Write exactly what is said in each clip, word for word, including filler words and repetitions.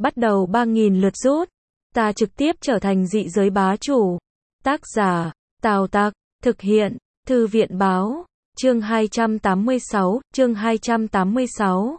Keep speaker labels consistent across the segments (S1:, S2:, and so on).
S1: bắt đầu ba nghìn lượt rút. Ta trực tiếp trở thành dị giới bá chủ. Tác giả, Tào Tặc, thực hiện, Thư viện báo, chương hai trăm tám mươi sáu, chương hai trăm tám mươi sáu.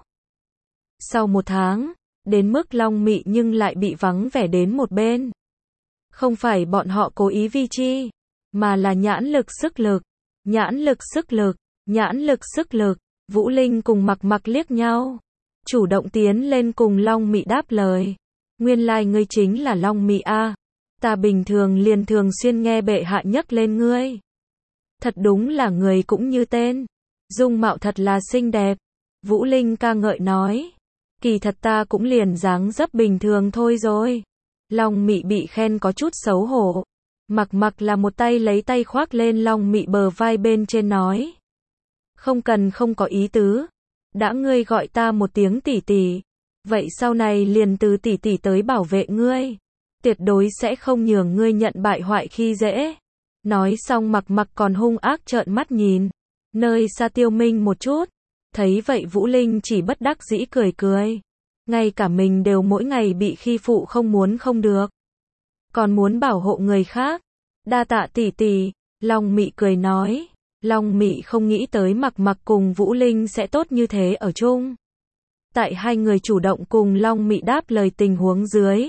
S1: Sau một tháng, đến mức Long Mị nhưng lại bị vắng vẻ đến một bên. Không phải bọn họ cố ý vi chi, mà là nhãn lực sức lực, nhãn lực sức lực, nhãn lực sức lực. Vũ Linh cùng Mặc Mặc liếc nhau, chủ động tiến lên cùng Long Mị đáp lời. Nguyên lai ngươi chính là Long Mị a, ta bình thường liền thường xuyên nghe bệ hạ nhắc lên ngươi. Thật đúng là người cũng như tên, dung mạo thật là xinh đẹp. Vũ Linh ca ngợi nói, kỳ thật ta cũng liền dáng dấp bình thường thôi rồi. Long Mị bị khen có chút xấu hổ. Mặc Mặc là một tay lấy tay khoác lên Long Mị bờ vai bên trên nói, không cần, không có ý tứ. Đã ngươi gọi ta một tiếng tỷ tỷ, vậy sau này liền từ tỷ tỷ tới bảo vệ ngươi. Tuyệt đối sẽ không nhường ngươi nhận bại hoại khi dễ. Nói xong Mặc Mặc còn hung ác trợn mắt nhìn nơi xa Tiêu Minh một chút. Thấy vậy Vũ Linh chỉ bất đắc dĩ cười cười. Ngay cả mình đều mỗi ngày bị khi phụ không muốn không được, còn muốn bảo hộ người khác. Đa tạ tỷ tỷ, Long Mị cười nói. Long Mị không nghĩ tới Mặc Mặc cùng Vũ Linh sẽ tốt như thế ở chung. Tại hai người chủ động cùng Long Mị đáp lời tình huống dưới,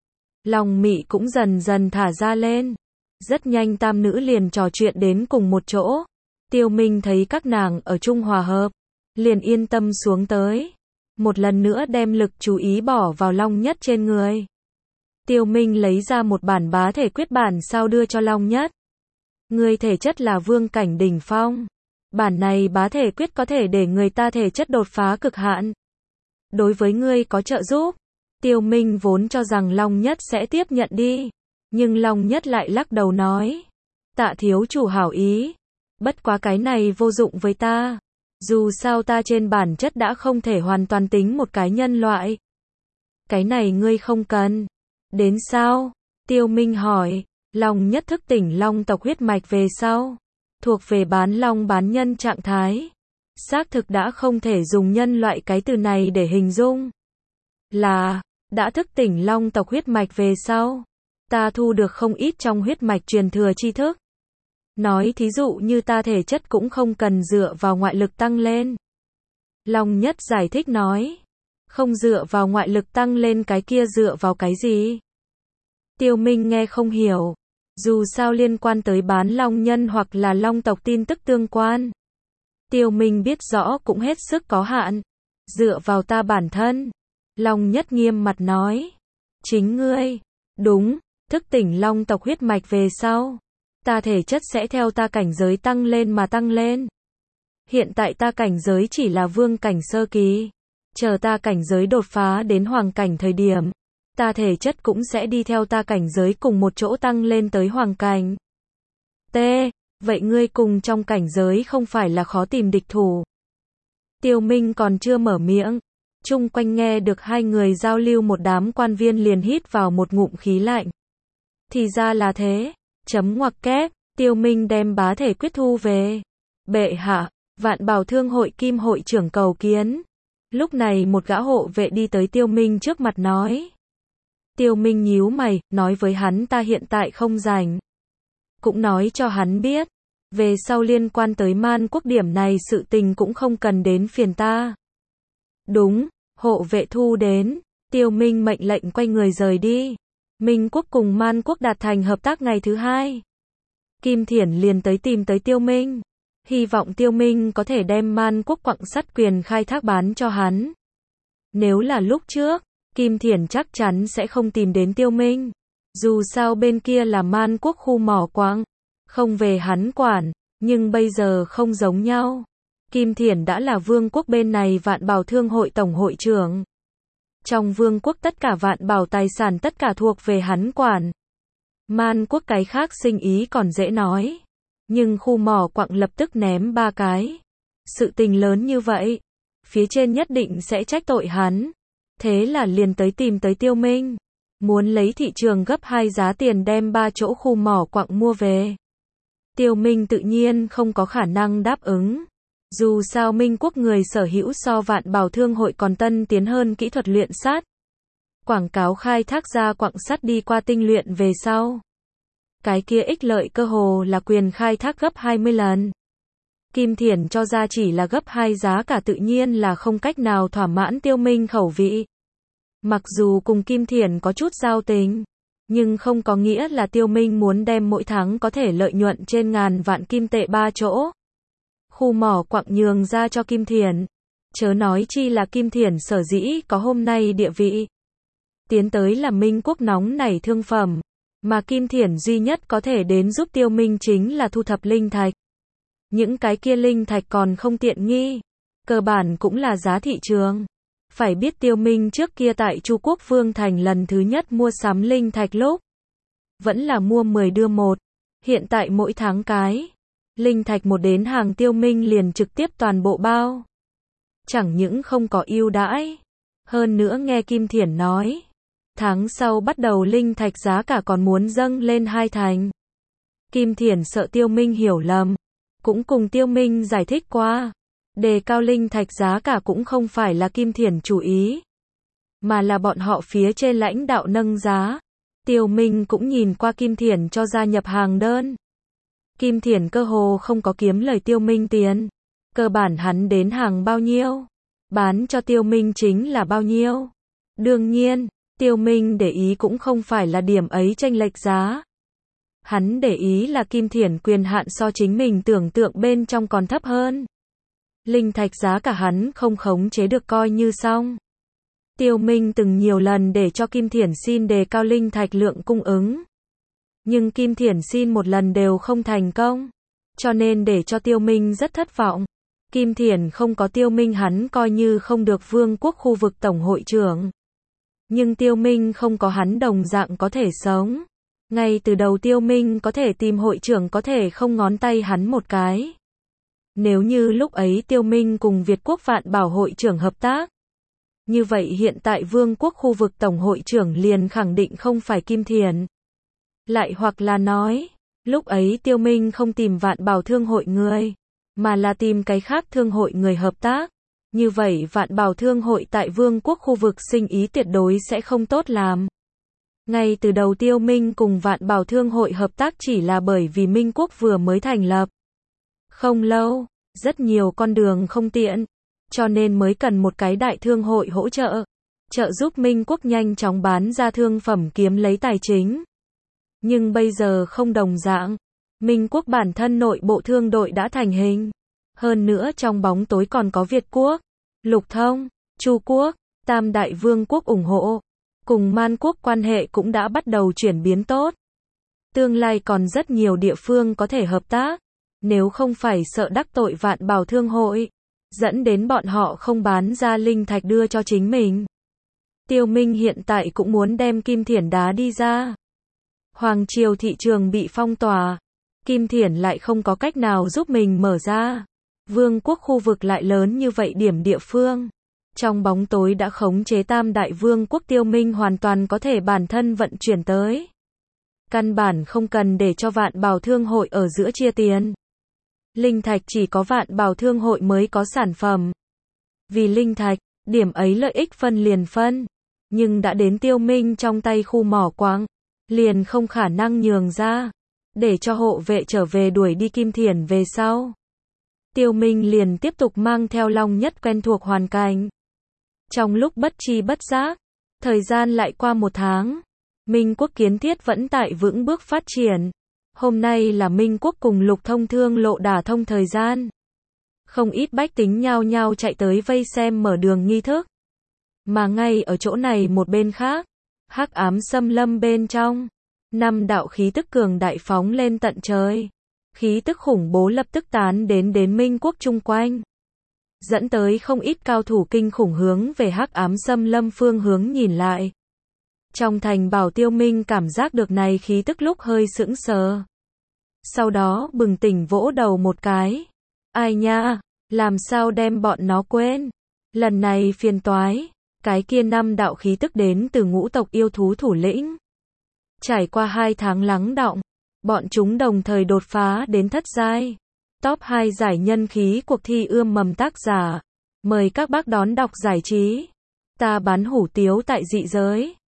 S1: Long Mị cũng dần dần thả ra lên. Rất nhanh tam nữ liền trò chuyện đến cùng một chỗ. Tiêu Minh thấy các nàng ở chung hòa hợp, liền yên tâm xuống tới. Một lần nữa đem lực chú ý bỏ vào Long Nhất trên người. Tiêu Minh lấy ra một bản bá thể quyết bản sao đưa cho Long Nhất. Người thể chất là vương cảnh đỉnh phong. Bản này bá thể quyết có thể để người ta thể chất đột phá cực hạn. Đối với ngươi có trợ giúp. Tiêu Minh vốn cho rằng Long Nhất sẽ tiếp nhận đi. Nhưng Long Nhất lại lắc đầu nói, tạ thiếu chủ hảo ý. Bất quá cái này vô dụng với ta. Dù sao ta trên bản chất đã không thể hoàn toàn tính một cái nhân loại. Cái này ngươi không cần. Đến sao? Tiêu Minh hỏi. Long Nhất thức tỉnh long tộc huyết mạch về sau, thuộc về bán long bán nhân trạng thái. Xác thực đã không thể dùng nhân loại cái từ này để hình dung. Là, đã thức tỉnh long tộc huyết mạch về sau, ta thu được không ít trong huyết mạch truyền thừa tri thức. Nói thí dụ như ta thể chất cũng không cần dựa vào ngoại lực tăng lên. Long Nhất giải thích nói, không dựa vào ngoại lực tăng lên cái kia dựa vào cái gì? Tiêu Minh nghe không hiểu. Dù sao liên quan tới bán long nhân hoặc là long tộc tin tức tương quan. Tiêu Minh biết rõ cũng hết sức có hạn. Dựa vào ta bản thân. Long Nhất nghiêm mặt nói. Chính ngươi. Đúng, thức tỉnh long tộc huyết mạch về sau, ta thể chất sẽ theo ta cảnh giới tăng lên mà tăng lên. Hiện tại ta cảnh giới chỉ là vương cảnh sơ kỳ. Chờ ta cảnh giới đột phá đến hoàng cảnh thời điểm, ta thể chất cũng sẽ đi theo ta cảnh giới cùng một chỗ tăng lên tới hoàng cảnh. T. Vậy ngươi cùng trong cảnh giới không phải là khó tìm địch thủ? Tiêu Minh còn chưa mở miệng, chung quanh nghe được hai người giao lưu một đám quan viên liền hít vào một ngụm khí lạnh. Thì ra là thế. Chấm ngoặc kép. Tiêu Minh đem bá thể quyết thu về. Bệ hạ, Vạn Bảo Thương hội Kim hội trưởng cầu kiến. Lúc này một gã hộ vệ đi tới Tiêu Minh trước mặt nói. Tiêu Minh nhíu mày, nói với hắn ta hiện tại không rảnh. Cũng nói cho hắn biết, về sau liên quan tới Man Quốc điểm này sự tình cũng không cần đến phiền ta. Đúng, hộ vệ thu đến. Tiêu Minh mệnh lệnh quay người rời đi. Minh Quốc cùng Man Quốc đạt thành hợp tác ngày thứ hai. Kim Thiển liền tới tìm tới Tiêu Minh. Hy vọng Tiêu Minh có thể đem Man Quốc quặng sắt quyền khai thác bán cho hắn. Nếu là lúc trước, Kim Thiển chắc chắn sẽ không tìm đến Tiêu Minh. Dù sao bên kia là Man Quốc khu mỏ quặng, không về hắn quản. Nhưng bây giờ không giống nhau. Kim Thiển đã là vương quốc bên này Vạn Bảo Thương hội tổng hội trưởng. Trong vương quốc tất cả vạn bảo tài sản tất cả thuộc về hắn quản. Man Quốc cái khác sinh ý còn dễ nói. Nhưng khu mỏ quặng lập tức ném ba cái. Sự tình lớn như vậy, phía trên nhất định sẽ trách tội hắn. Thế là liền tới tìm tới Tiêu Minh. Muốn lấy thị trường gấp hai giá tiền đem ba chỗ khu mỏ quặng mua về. Tiêu Minh tự nhiên không có khả năng đáp ứng. Dù sao Minh Quốc người sở hữu so Vạn Bảo Thương hội còn tân tiến hơn kỹ thuật luyện sắt. Quảng cáo khai thác ra quặng sắt đi qua tinh luyện về sau. Cái kia ích lợi cơ hồ là quyền khai thác gấp hai mươi lần. Kim Thiển cho ra chỉ là gấp hai giá cả tự nhiên là không cách nào thỏa mãn Tiêu Minh khẩu vị. Mặc dù cùng Kim Thiển có chút giao tình, nhưng không có nghĩa là Tiêu Minh muốn đem mỗi tháng có thể lợi nhuận trên ngàn vạn kim tệ ba chỗ. Khu mỏ quặng nhường ra cho Kim Thiển. Chớ nói chi là Kim Thiển sở dĩ có hôm nay địa vị. Tiến tới là Minh Quốc nóng nảy thương phẩm. Mà Kim Thiển duy nhất có thể đến giúp Tiêu Minh chính là thu thập linh thạch. Những cái kia linh thạch còn không tiện nghi. Cơ bản cũng là giá thị trường. Phải biết Tiêu Minh trước kia tại Chu Quốc Vương Thành lần thứ nhất mua sắm linh thạch lúc. Vẫn là mua mười đưa một. Hiện tại mỗi tháng cái. Linh thạch một đến hàng Tiêu Minh liền trực tiếp toàn bộ bao. Chẳng những không có ưu đãi. Hơn nữa nghe Kim Thiển nói. Tháng sau bắt đầu linh thạch giá cả còn muốn dâng lên hai thành. Kim Thiển sợ Tiêu Minh hiểu lầm. Cũng cùng Tiêu Minh giải thích qua. Đề cao linh thạch giá cả cũng không phải là Kim Thiển chủ ý. Mà là bọn họ phía trên lãnh đạo nâng giá. Tiêu Minh cũng nhìn qua Kim Thiển cho ra nhập hàng đơn. Kim Thiển cơ hồ không có kiếm lời Tiêu Minh tiền. Cơ bản hắn đến hàng bao nhiêu. Bán cho Tiêu Minh chính là bao nhiêu. Đương nhiên, Tiêu Minh để ý cũng không phải là điểm ấy chênh lệch giá. Hắn để ý là Kim Thiển quyền hạn so chính mình tưởng tượng bên trong còn thấp hơn. Linh thạch giá cả hắn không khống chế được coi như xong. Tiêu Minh từng nhiều lần để cho Kim Thiển xin đề cao linh thạch lượng cung ứng. Nhưng Kim Thiển xin một lần đều không thành công. Cho nên để cho Tiêu Minh rất thất vọng. Kim Thiển không có Tiêu Minh hắn coi như không được Vương quốc khu vực tổng hội trưởng. Nhưng Tiêu Minh không có hắn đồng dạng có thể sống. Ngay từ đầu Tiêu Minh có thể tìm hội trưởng có thể không ngón tay hắn một cái. Nếu như lúc ấy Tiêu Minh cùng Việt Quốc Vạn Bảo hội trưởng hợp tác. Như vậy hiện tại Vương quốc khu vực tổng hội trưởng liền khẳng định không phải Kim Thiển. Lại hoặc là nói, lúc ấy Tiêu Minh không tìm Vạn Bảo thương hội người, mà là tìm cái khác thương hội người hợp tác. Như vậy Vạn Bảo thương hội tại Vương quốc khu vực sinh ý tuyệt đối sẽ không tốt làm. Ngay từ đầu Tiêu Minh cùng Vạn Bảo thương hội hợp tác chỉ là bởi vì Minh quốc vừa mới thành lập. Không lâu, rất nhiều con đường không tiện, cho nên mới cần một cái đại thương hội hỗ trợ, trợ giúp Minh quốc nhanh chóng bán ra thương phẩm kiếm lấy tài chính. Nhưng bây giờ không đồng dạng, Minh quốc bản thân nội bộ thương đội đã thành hình. Hơn nữa trong bóng tối còn có Việt quốc, Lục Thông, Chu quốc, Tam Đại Vương quốc ủng hộ. Cùng Man quốc quan hệ cũng đã bắt đầu chuyển biến tốt. Tương lai còn rất nhiều địa phương có thể hợp tác. Nếu không phải sợ đắc tội Vạn Bảo thương hội, dẫn đến bọn họ không bán ra linh thạch đưa cho chính mình. Tiêu Minh hiện tại cũng muốn đem Kim Thiển đá đi ra. Hoàng triều thị trường bị phong tỏa. Kim Thiển lại không có cách nào giúp mình mở ra. Vương quốc khu vực lại lớn như vậy điểm địa phương. Trong bóng tối đã khống chế Tam Đại Vương quốc Tiêu Minh hoàn toàn có thể bản thân vận chuyển tới. Căn bản không cần để cho Vạn Bảo thương hội ở giữa chia tiền. Linh thạch chỉ có Vạn Bảo thương hội mới có sản phẩm. Vì linh thạch, điểm ấy lợi ích phân liền phân. Nhưng đã đến Tiêu Minh trong tay khu mỏ quặng, liền không khả năng nhường ra. Để cho hộ vệ trở về đuổi đi Kim Thiển về sau. Tiêu Minh liền tiếp tục mang theo Long Nhất quen thuộc hoàn cảnh. Trong lúc bất chi bất giác, thời gian lại qua một tháng. Minh quốc kiến thiết vẫn tại vững bước phát triển. Hôm nay là Minh quốc cùng Lục Thông thương lộ đả thông thời gian. Không ít bách tính nhao nhao chạy tới vây xem mở đường nghi thức. Mà ngay ở chỗ này một bên khác, hắc ám xâm lâm bên trong, năm đạo khí tức cường đại phóng lên tận trời. Khí tức khủng bố lập tức tán đến đến Minh quốc chung quanh. Dẫn tới không ít cao thủ kinh khủng hướng về hắc ám xâm lâm phương hướng nhìn lại. Trong thành Bảo Tiêu Minh cảm giác được này khí tức lúc hơi sững sờ. Sau đó bừng tỉnh vỗ đầu một cái. Ai nha, làm sao đem bọn nó quên. Lần này phiền toái. Cái kia năm đạo khí tức đến từ ngũ tộc yêu thú thủ lĩnh. Trải qua hai tháng lắng đọng, bọn chúng đồng thời đột phá đến thất giai. Top hai giải nhân khí cuộc thi ươm mầm tác giả. Mời các bác đón đọc giải trí. Ta bán hủ tiếu tại dị giới.